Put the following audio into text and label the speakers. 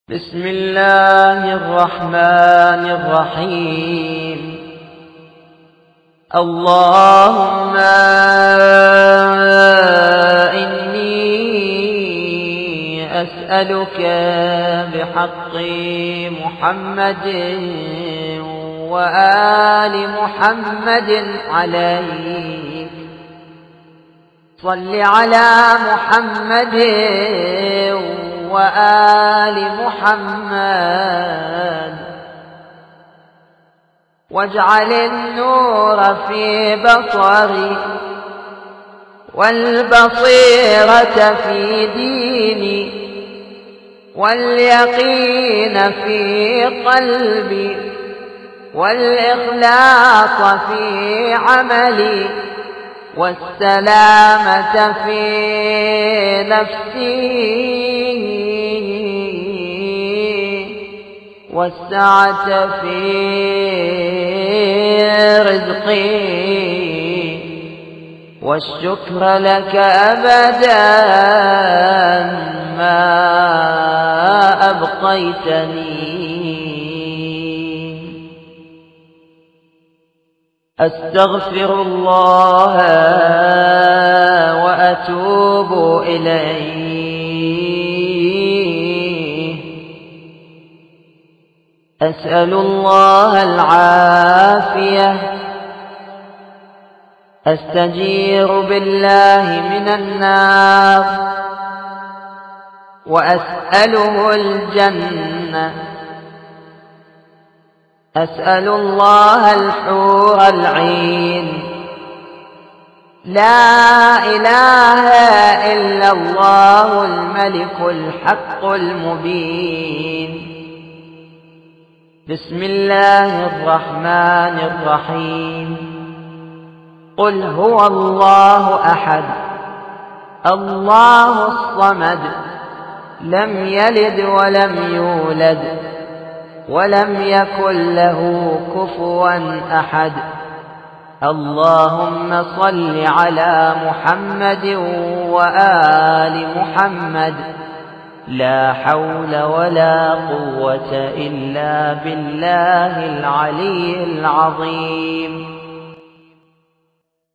Speaker 1: بسم الله الرحمن الرحيم. اللهم إني أسألك بحق محمد وآل محمد عليك صل على محمد وآل محمد واجعل النور في بصري والبصيرة في ديني واليقين في قلبي والإخلاص في عملي والسلامة في نفسي والسعة في رزقي والشكر لك أبدا ما أبقيتني. أستغفر الله وأتوب إليه. أسأل الله العافية. أستجير بالله من النار وأسأله الجنة. أسأل الله الحور العين. لا إله إلا الله الملك الحق المبين. بسم الله الرحمن الرحيم. قل هو الله أحد الله الصمد لم يلد ولم يولد ولم يكن له كفوا أحد. اللهم صل على محمد وآل محمد. لا حول ولا قوة إلا بالله العلي العظيم.